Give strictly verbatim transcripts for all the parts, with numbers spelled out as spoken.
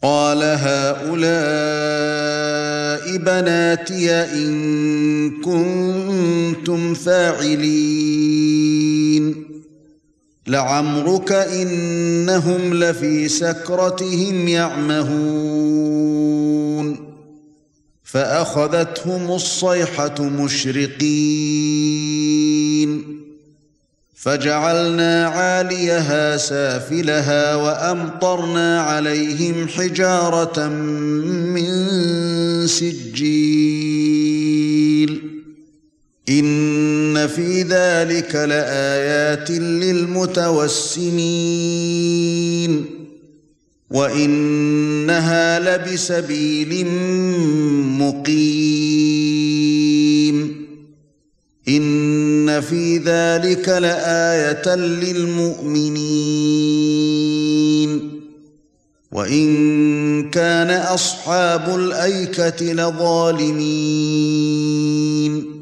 قال هؤلاء بناتي إن كنتم فاعلين لعمرك إنهم لفي سكرتهم يعمهون فأخذتهم الصيحة مشرقين فجعلنا عاليها سافلها وأمطرنا عليهم حجارة من سجيل إن في ذلك لآيات للمتوسمين وإنها لبسبيل مقيم إن في ذلك لآية للمؤمنين وإن كان أصحاب الأيكة لظالمين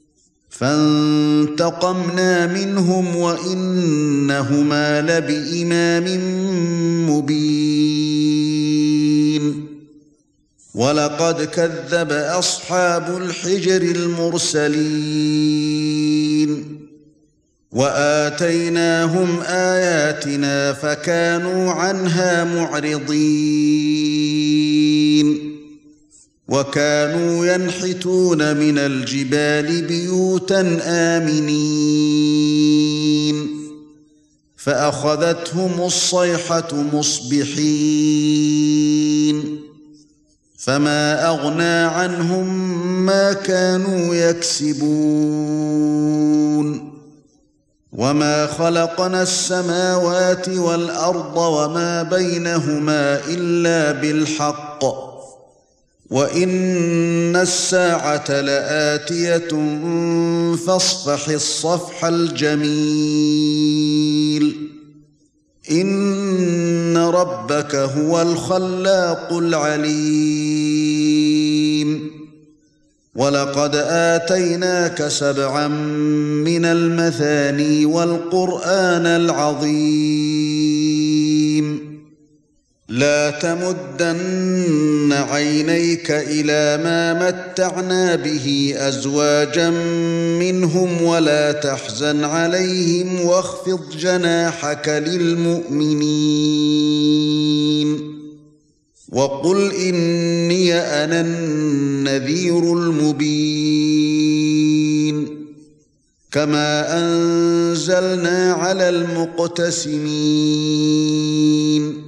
فانتقمنا منهم وإنهما لبإمام مبين ولقد كذب أصحاب الحجر المرسلين وآتيناهم آياتنا فكانوا عنها معرضين وكانوا ينحتون من الجبال بيوتا آمنين فأخذتهم الصيحة مصبحين فما أغنى عنهم ما كانوا يكسبون وما خلقنا السماوات والأرض وما بينهما إلا بالحق وإن الساعة لآتية فاصفح الصفح الجميل إن ربك هو الخلاق العليم ولقد آتيناك سبعا من المثاني والقرآن العظيم لا تمدن عينيك إلى ما متعنا به أزواجا منهم ولا تحزن عليهم واخفض جناحك للمؤمنين وقل إني أنا النذير المبين كما أنزلنا على المقتسمين